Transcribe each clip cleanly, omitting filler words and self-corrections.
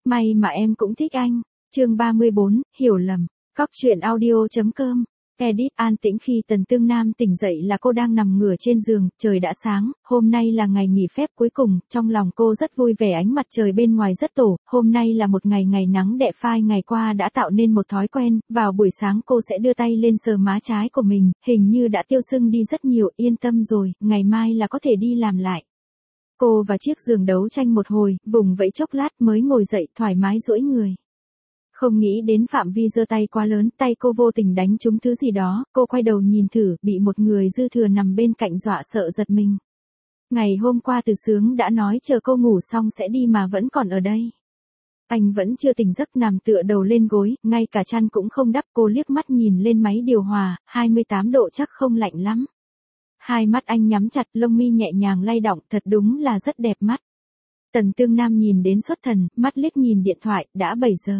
May mà em cũng thích anh. Chương 34, hiểu lầm. Cóc truyện audio.com. Edit. An tĩnh khi Tần Tương Nam tỉnh dậy là cô đang nằm ngửa trên giường, trời đã sáng, hôm nay là ngày nghỉ phép cuối cùng, trong lòng cô rất vui vẻ, ánh mặt trời bên ngoài rất tổ, hôm nay là một ngày nắng đẹp phai, ngày qua đã tạo nên một thói quen, vào buổi sáng cô sẽ đưa tay lên sờ má trái của mình, hình như đã tiêu sưng đi rất nhiều, yên tâm rồi, ngày mai là có thể đi làm lại. Cô và chiếc giường đấu tranh một hồi, vùng vẫy chốc lát mới ngồi dậy thoải mái duỗi người. Không nghĩ đến phạm vi giơ tay quá lớn, tay cô vô tình đánh trúng thứ gì đó, cô quay đầu nhìn thử, bị một người dư thừa nằm bên cạnh dọa sợ giật mình. Ngày hôm qua Từ Sướng đã nói chờ cô ngủ xong sẽ đi mà vẫn còn ở đây. Anh vẫn chưa tỉnh giấc, nằm tựa đầu lên gối, ngay cả chăn cũng không đắp. Cô liếc mắt nhìn lên máy điều hòa, 28 độ chắc không lạnh lắm. Hai mắt anh nhắm chặt, lông mi nhẹ nhàng lay động, thật đúng là rất đẹp mắt. Tần Tương Nam nhìn đến xuất thần, mắt liếc nhìn điện thoại, đã 7 giờ.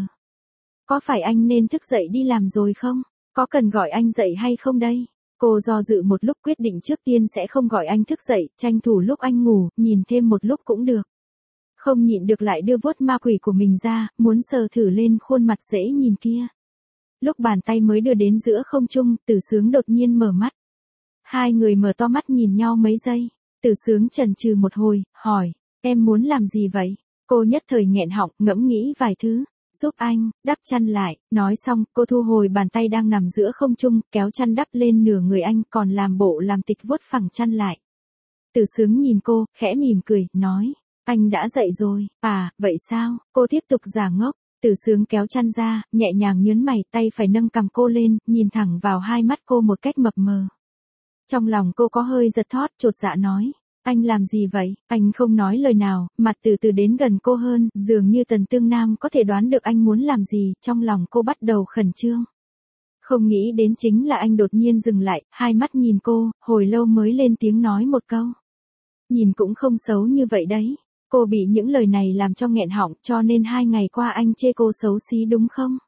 Có phải anh nên thức dậy đi làm rồi không? Có cần gọi anh dậy hay không đây? Cô do dự một lúc quyết định trước tiên sẽ không gọi anh thức dậy, tranh thủ lúc anh ngủ, nhìn thêm một lúc cũng được. Không nhịn được lại đưa vuốt ma quỷ của mình ra, muốn sờ thử lên khuôn mặt dễ nhìn kia. Lúc bàn tay mới đưa đến giữa không trung, Từ Sướng đột nhiên mở mắt. Hai người mở to mắt nhìn nhau mấy giây. Từ Sướng chần chừ một hồi, hỏi, em muốn làm gì vậy? Cô nhất thời nghẹn họng, ngẫm nghĩ vài thứ. Giúp anh, đắp chăn lại, nói xong, cô thu hồi bàn tay đang nằm giữa không trung, kéo chăn đắp lên nửa người anh, còn làm bộ làm tịch vuốt phẳng chăn lại. Từ Sướng nhìn cô, khẽ mỉm cười, nói, anh đã dậy rồi, à, vậy sao? Cô tiếp tục giả ngốc. Từ Sướng kéo chăn ra, nhẹ nhàng nhớn mày, tay phải nâng cằm cô lên, nhìn thẳng vào hai mắt cô một cách mập mờ. Trong lòng cô có hơi giật thót, chột dạ nói, anh làm gì vậy? Anh không nói lời nào, mặt từ từ đến gần cô hơn, dường như Tần Tương Nam có thể đoán được anh muốn làm gì, trong lòng cô bắt đầu khẩn trương. Không nghĩ đến chính là anh đột nhiên dừng lại, hai mắt nhìn cô, hồi lâu mới lên tiếng nói một câu. Nhìn cũng không xấu như vậy đấy. Cô bị những lời này làm cho nghẹn họng, cho nên 2 ngày qua anh chê cô xấu xí đúng không?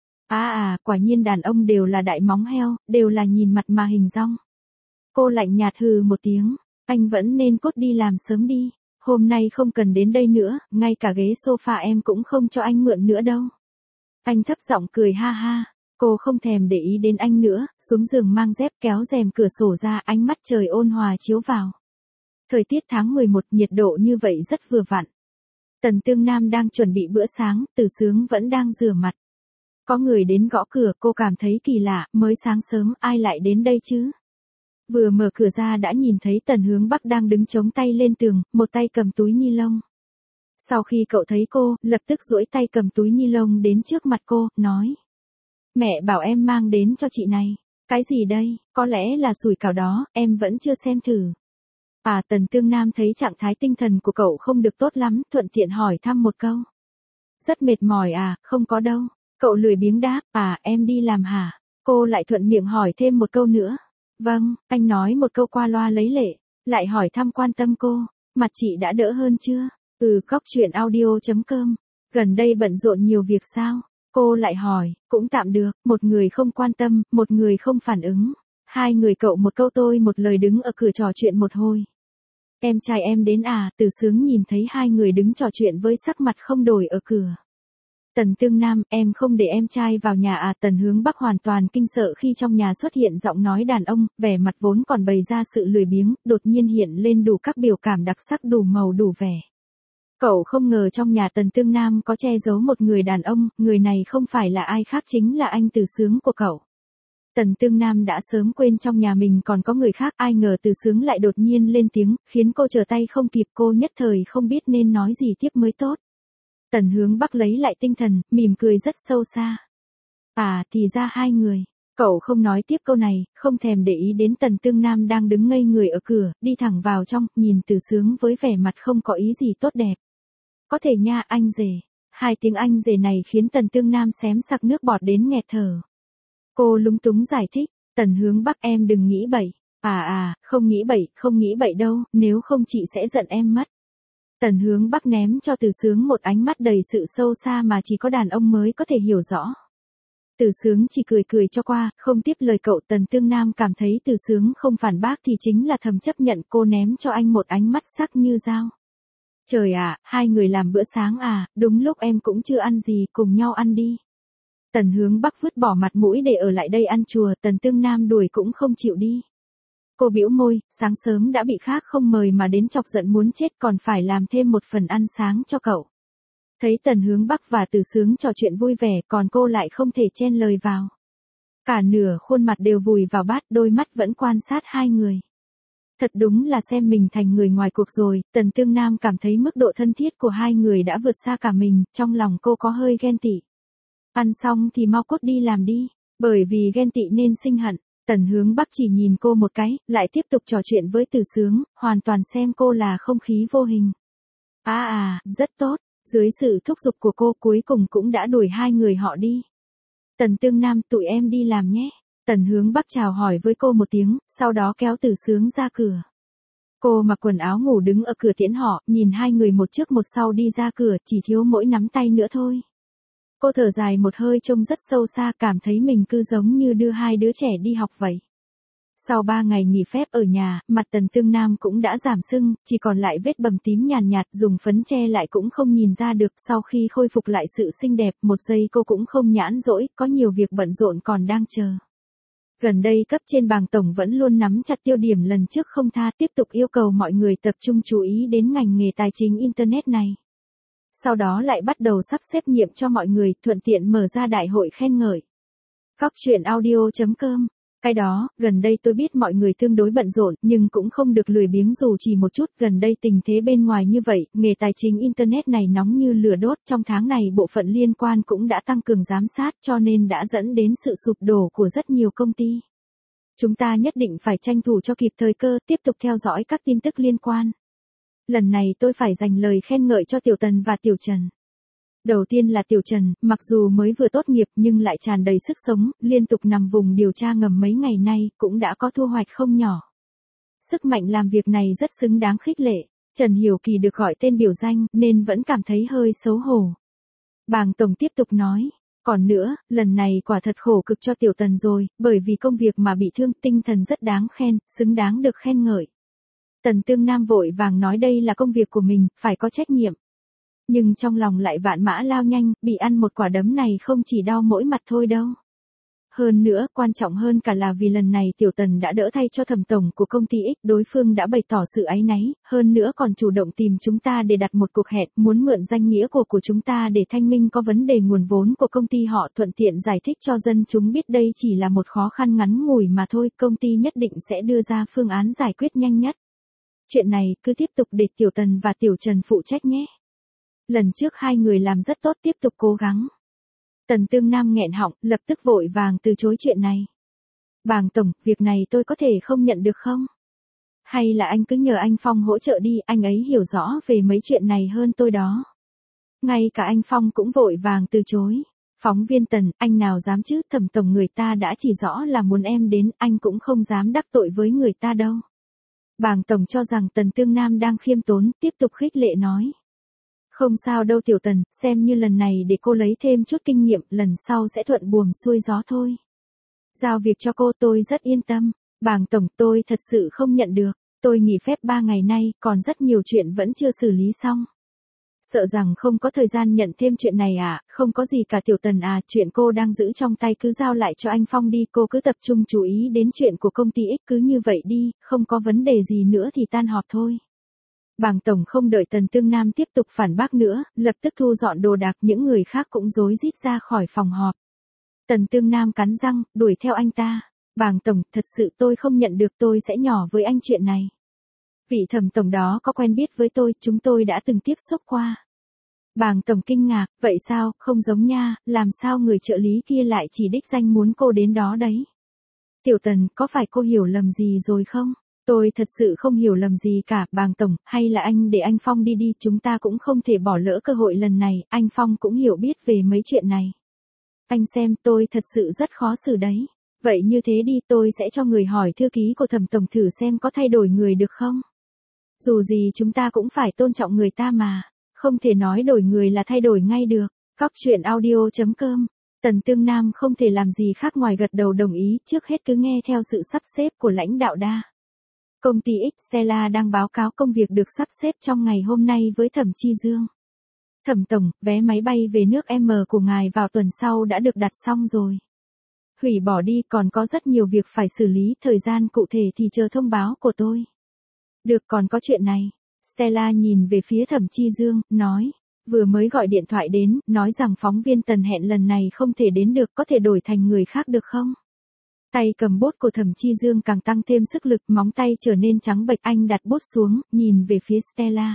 Quả nhiên đàn ông đều là đại móng heo, đều là nhìn mặt mà hình dong. Cô lạnh nhạt hừ một tiếng, anh vẫn nên cút đi làm sớm đi, hôm nay không cần đến đây nữa, ngay cả ghế sofa em cũng không cho anh mượn nữa đâu. Anh thấp giọng cười ha ha, cô không thèm để ý đến anh nữa, xuống giường mang dép kéo rèm cửa sổ ra, ánh mắt trời ôn hòa chiếu vào. Thời tiết tháng 11 nhiệt độ như vậy rất vừa vặn. Tần Tương Nam đang chuẩn bị bữa sáng, Từ Sướng vẫn đang rửa mặt. Có người đến gõ cửa, cô cảm thấy kỳ lạ, mới sáng sớm ai lại đến đây chứ? Vừa mở cửa ra đã nhìn thấy Tần Hướng Bắc đang đứng chống tay lên tường, một tay cầm túi ni lông. Sau khi cậu thấy cô, lập tức duỗi tay cầm túi ni lông đến trước mặt cô, nói. Mẹ bảo em mang đến cho chị này. Cái gì đây? Có lẽ là sủi cảo đó, em vẫn chưa xem thử. Tần Tương Nam thấy trạng thái tinh thần của cậu không được tốt lắm, thuận tiện hỏi thăm một câu. Rất mệt mỏi à? Không có đâu. Cậu lười biếng đáp, em đi làm hả? Cô lại thuận miệng hỏi thêm một câu nữa. Vâng, anh nói một câu qua loa lấy lệ, lại hỏi thăm quan tâm cô, mặt chị đã đỡ hơn chưa? Cóc truyện audio.com, gần đây bận rộn nhiều việc sao? Cô lại hỏi, cũng tạm được, một người không quan tâm, một người không phản ứng. Hai người cậu một câu tôi một lời đứng ở cửa trò chuyện một hồi. Em trai em đến à? Từ Sướng nhìn thấy hai người đứng trò chuyện với sắc mặt không đổi ở cửa. Tần Tương Nam, em không để em trai vào nhà à? Tần Hướng Bắc hoàn toàn kinh sợ khi trong nhà xuất hiện giọng nói đàn ông, vẻ mặt vốn còn bày ra sự lười biếng, đột nhiên hiện lên đủ các biểu cảm đặc sắc, đủ màu đủ vẻ. Cậu không ngờ trong nhà Tần Tương Nam có che giấu một người đàn ông, người này không phải là ai khác chính là anh Từ Sướng của cậu. Tần Tương Nam đã sớm quên trong nhà mình còn có người khác, ai ngờ Từ Sướng lại đột nhiên lên tiếng, khiến cô trở tay không kịp, cô nhất thời không biết nên nói gì tiếp mới tốt. Tần Hướng Bắc lấy lại tinh thần, mỉm cười rất sâu xa. Thì ra hai người. Cậu không nói tiếp câu này, không thèm để ý đến Tần Tương Nam đang đứng ngây người ở cửa, đi thẳng vào trong, nhìn Từ Sướng với vẻ mặt không có ý gì tốt đẹp. Có thể nha, anh rể. Hai tiếng anh rể này khiến Tần Tương Nam xém sặc nước bọt đến nghẹt thở. Cô lúng túng giải thích, Tần Hướng Bắc em đừng nghĩ bậy. Không nghĩ bậy đâu, nếu không chị sẽ giận em mất. Tần Hướng Bắc ném cho Từ Sướng một ánh mắt đầy sự sâu xa mà chỉ có đàn ông mới có thể hiểu rõ. Từ Sướng chỉ cười cho qua, không tiếp lời cậu. Tần Tương Nam cảm thấy Từ Sướng không phản bác thì chính là thầm chấp nhận, cô ném cho anh một ánh mắt sắc như dao. Trời ạ, hai người làm bữa sáng à, đúng lúc em cũng chưa ăn gì, cùng nhau ăn đi. Tần Hướng Bắc vứt bỏ mặt mũi để ở lại đây ăn chùa, Tần Tương Nam đuổi cũng không chịu đi. Cô bĩu môi, sáng sớm đã bị khác không mời mà đến chọc giận muốn chết còn phải làm thêm một phần ăn sáng cho cậu. Thấy Tần Hướng Bắc và Từ Sướng trò chuyện vui vẻ còn cô lại không thể chen lời vào. Cả nửa khuôn mặt đều vùi vào bát, đôi mắt vẫn quan sát hai người. Thật đúng là xem mình thành người ngoài cuộc rồi, Tần Tương Nam cảm thấy mức độ thân thiết của hai người đã vượt xa cả mình, trong lòng cô có hơi ghen tị. Ăn xong thì mau cốt đi làm đi, bởi vì ghen tị nên sinh hận. Tần Hướng Bắc chỉ nhìn cô một cái, lại tiếp tục trò chuyện với Từ Sướng, hoàn toàn xem cô là không khí vô hình. Rất tốt, dưới sự thúc giục của cô cuối cùng cũng đã đuổi hai người họ đi. Tần Tương Nam, tụi em đi làm nhé. Tần Hướng Bắc chào hỏi với cô một tiếng, sau đó kéo Từ Sướng ra cửa. Cô mặc quần áo ngủ đứng ở cửa tiễn họ, nhìn hai người một trước một sau đi ra cửa, chỉ thiếu mỗi nắm tay nữa thôi. Cô thở dài một hơi trông rất sâu xa, cảm thấy mình cứ giống như đưa hai đứa trẻ đi học vậy. Sau 3 ngày nghỉ phép ở nhà, mặt Tần Tương Nam cũng đã giảm sưng, chỉ còn lại vết bầm tím nhàn nhạt, dùng phấn che lại cũng không nhìn ra được. Sau khi khôi phục lại sự xinh đẹp, một giây cô cũng không nhãn rỗi, có nhiều việc bận rộn còn đang chờ. Gần đây cấp trên Bàng Tổng vẫn luôn nắm chặt tiêu điểm lần trước không tha, tiếp tục yêu cầu mọi người tập trung chú ý đến ngành nghề tài chính Internet này. Sau đó lại bắt đầu sắp xếp nhiệm cho mọi người, thuận tiện mở ra đại hội khen ngợi. Cóc truyện audio.com. Cái đó, gần đây tôi biết mọi người tương đối bận rộn, nhưng cũng không được lười biếng dù chỉ một chút. Gần đây tình thế bên ngoài như vậy, nghề tài chính Internet này nóng như lửa đốt. Trong tháng này bộ phận liên quan cũng đã tăng cường giám sát cho nên đã dẫn đến sự sụp đổ của rất nhiều công ty. Chúng ta nhất định phải tranh thủ cho kịp thời cơ, tiếp tục theo dõi các tin tức liên quan. Lần này tôi phải dành lời khen ngợi cho Tiểu Tần và Tiểu Trần. Đầu tiên là Tiểu Trần, mặc dù mới vừa tốt nghiệp nhưng lại tràn đầy sức sống, liên tục nằm vùng điều tra ngầm mấy ngày nay, cũng đã có thu hoạch không nhỏ. Sức mạnh làm việc này rất xứng đáng khích lệ. Trần Hiểu Kỳ được gọi tên biểu danh, nên vẫn cảm thấy hơi xấu hổ. Bàng Tổng tiếp tục nói, còn nữa, lần này quả thật khổ cực cho Tiểu Tần rồi, bởi vì công việc mà bị thương, tinh thần rất đáng khen, xứng đáng được khen ngợi. Tần Tương Nam vội vàng nói đây là công việc của mình, phải có trách nhiệm. Nhưng trong lòng lại vạn mã lao nhanh, bị ăn một quả đấm này không chỉ đau mỗi mặt thôi đâu. Hơn nữa, quan trọng hơn cả là vì lần này Tiểu Tần đã đỡ thay cho thẩm tổng của công ty X, đối phương đã bày tỏ sự áy náy, hơn nữa còn chủ động tìm chúng ta để đặt một cuộc hẹn, muốn mượn danh nghĩa của chúng ta để thanh minh có vấn đề nguồn vốn của công ty họ, thuận tiện giải thích cho dân chúng biết đây chỉ là một khó khăn ngắn ngủi mà thôi, công ty nhất định sẽ đưa ra phương án giải quyết nhanh nhất. Chuyện này cứ tiếp tục để Tiểu Tần và Tiểu Trần phụ trách nhé. Lần trước hai người làm rất tốt, tiếp tục cố gắng. Tần Tương Nam nghẹn họng, lập tức vội vàng từ chối chuyện này. Bàng Tổng, việc này tôi có thể không nhận được không? Hay là anh cứ nhờ anh Phong hỗ trợ đi, anh ấy hiểu rõ về mấy chuyện này hơn tôi đó. Ngay cả anh Phong cũng vội vàng từ chối. Phóng viên Tần, anh nào dám chứ, thẩm tổng người ta đã chỉ rõ là muốn em đến, anh cũng không dám đắc tội với người ta đâu. Bàng Tổng cho rằng Tần Tương Nam đang khiêm tốn, tiếp tục khích lệ nói. Không sao đâu Tiểu Tần, xem như lần này để cô lấy thêm chút kinh nghiệm, lần sau sẽ thuận buồm xuôi gió thôi. Giao việc cho cô tôi rất yên tâm. Bàng Tổng, tôi thật sự không nhận được, tôi nghỉ phép 3 ngày nay, còn rất nhiều chuyện vẫn chưa xử lý xong. Sợ rằng không có thời gian nhận thêm chuyện này à, không có gì cả Tiểu Tần à, chuyện cô đang giữ trong tay cứ giao lại cho anh Phong đi, cô cứ tập trung chú ý đến chuyện của công ty X, cứ như vậy đi, không có vấn đề gì nữa thì tan họp thôi. Bàng Tổng không đợi Tần Tương Nam tiếp tục phản bác nữa, lập tức thu dọn đồ đạc, những người khác cũng rối rít ra khỏi phòng họp. Tần Tương Nam cắn răng, đuổi theo anh ta. Bàng Tổng, thật sự tôi không nhận được, tôi sẽ nhỏ với anh chuyện này. Vị thẩm tổng đó có quen biết với tôi, chúng tôi đã từng tiếp xúc qua. Bàng Tổng kinh ngạc, vậy sao, không giống nha, làm sao người trợ lý kia lại chỉ đích danh muốn cô đến đó đấy. Tiểu Tần, có phải cô hiểu lầm gì rồi không? Tôi thật sự không hiểu lầm gì cả, Bàng Tổng, hay là anh để anh Phong đi đi, chúng ta cũng không thể bỏ lỡ cơ hội lần này, anh Phong cũng hiểu biết về mấy chuyện này. Anh xem, tôi thật sự rất khó xử đấy. Vậy như thế đi, tôi sẽ cho người hỏi thư ký của thẩm tổng thử xem có thay đổi người được không? Dù gì chúng ta cũng phải tôn trọng người ta mà, không thể nói đổi người là thay đổi ngay được. Cóc truyện audio.com. Tần Tương Nam không thể làm gì khác ngoài gật đầu đồng ý, trước hết cứ nghe theo sự sắp xếp của lãnh đạo đa. Công ty X Stella đang báo cáo công việc được sắp xếp trong ngày hôm nay với Thẩm Chi Dương. Thẩm tổng, vé máy bay về nước M của ngài vào tuần sau đã được đặt xong rồi. Hủy bỏ đi, còn có rất nhiều việc phải xử lý, thời gian cụ thể thì chờ thông báo của tôi. Được, còn có chuyện này. Stella nhìn về phía Thẩm Chi Dương, nói. Vừa mới gọi điện thoại đến, nói rằng phóng viên Tần hẹn lần này không thể đến được, có thể đổi thành người khác được không? Tay cầm bút của Thẩm Chi Dương càng tăng thêm sức lực, móng tay trở nên trắng bệch, anh đặt bút xuống, nhìn về phía Stella.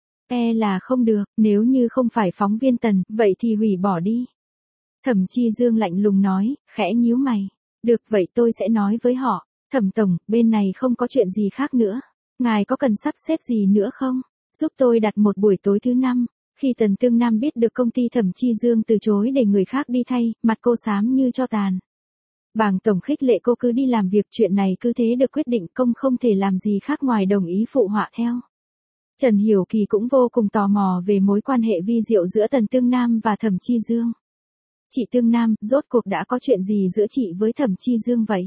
Là không được, nếu như không phải phóng viên Tần, vậy thì hủy bỏ đi. Thẩm Chi Dương lạnh lùng nói, khẽ nhíu mày. Được, vậy tôi sẽ nói với họ. Thẩm tổng, bên này không có chuyện gì khác nữa. Ngài có cần sắp xếp gì nữa không? Giúp tôi đặt một buổi tối thứ 5. Khi Tần Tương Nam biết được công ty Thẩm Chi Dương từ chối để người khác đi thay, mặt cô xám như tro tàn. Bàng tổng khích lệ cô cứ đi làm việc, chuyện này cứ thế được quyết định, công không thể làm gì khác ngoài đồng ý phụ họa theo. Trần Hiểu Kỳ cũng vô cùng tò mò về mối quan hệ vi diệu giữa Tần Tương Nam và Thẩm Chi Dương. Chị Tương Nam, rốt cuộc đã có chuyện gì giữa chị với Thẩm Chi Dương vậy?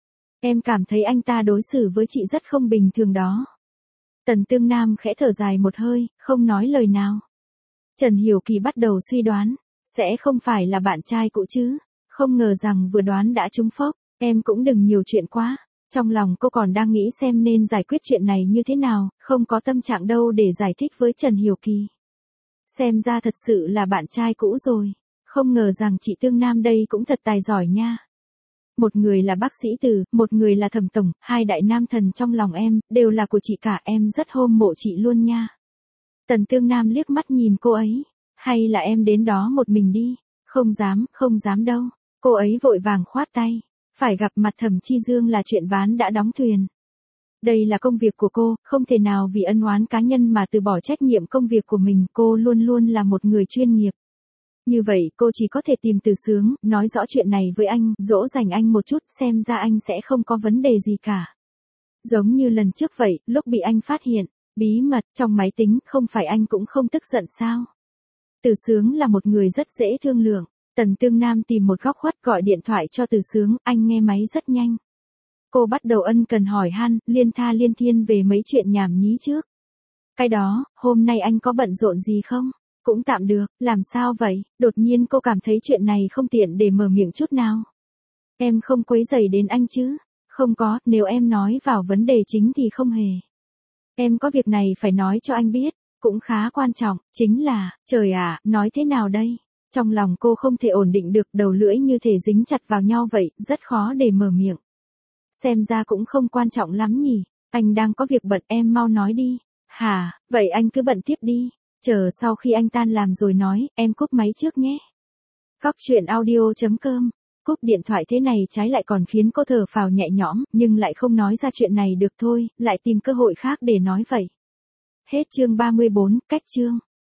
Em cảm thấy anh ta đối xử với chị rất không bình thường đó. Tần Tương Nam khẽ thở dài một hơi, không nói lời nào. Trần Hiểu Kỳ bắt đầu suy đoán, sẽ không phải là bạn trai cũ chứ? Không ngờ rằng vừa đoán đã trúng phốc, em cũng đừng nhiều chuyện quá. Trong lòng cô còn đang nghĩ xem nên giải quyết chuyện này như thế nào, không có tâm trạng đâu để giải thích với Trần Hiểu Kỳ. Xem ra thật sự là bạn trai cũ rồi, không ngờ rằng chị Tương Nam đây cũng thật tài giỏi nha. Một người là bác sĩ Từ, một người là Thẩm tổng, hai đại nam thần trong lòng em, đều là của chị cả, em rất hâm mộ chị luôn nha. Tần Tương Nam liếc mắt nhìn cô ấy, hay là em đến đó một mình đi, không dám đâu, cô ấy vội vàng khoát tay, phải gặp mặt Thẩm Chi Dương là chuyện ván đã đóng thuyền. Đây là công việc của cô, không thể nào vì ân oán cá nhân mà từ bỏ trách nhiệm công việc của mình, cô luôn luôn là một người chuyên nghiệp. Như vậy cô chỉ có thể tìm Từ Sướng, nói rõ chuyện này với anh, dỗ dành anh một chút, xem ra anh sẽ không có vấn đề gì cả. Giống như lần trước vậy, lúc bị anh phát hiện, bí mật, trong máy tính, không phải anh cũng không tức giận sao? Từ Sướng là một người rất dễ thương lượng. Tần Tương Nam tìm một góc khuất gọi điện thoại cho Từ Sướng, anh nghe máy rất nhanh. Cô bắt đầu ân cần hỏi han, liên tha liên thiên về mấy chuyện nhảm nhí trước. Cái đó, hôm nay anh có bận rộn gì không? Cũng tạm được, làm sao vậy? Đột nhiên cô cảm thấy chuyện này không tiện để mở miệng chút nào. Em không quấy rầy đến anh chứ? Không có, nếu em nói vào vấn đề chính thì không hề. Em có việc này phải nói cho anh biết, cũng khá quan trọng, chính là, trời ạ, nói thế nào đây? Trong lòng cô không thể ổn định được, đầu lưỡi như thể dính chặt vào nhau vậy, rất khó để mở miệng. Xem ra cũng không quan trọng lắm nhỉ, anh đang có việc bận, em mau nói đi. Hả, vậy anh cứ bận tiếp đi, chờ sau khi anh tan làm rồi nói, em cúp máy trước nhé. Cóc truyện audio.com. Cúp điện thoại thế này trái lại còn khiến cô thở phào nhẹ nhõm, nhưng lại không nói ra chuyện này được thôi, lại tìm cơ hội khác để nói vậy. Hết chương 34, cách chương.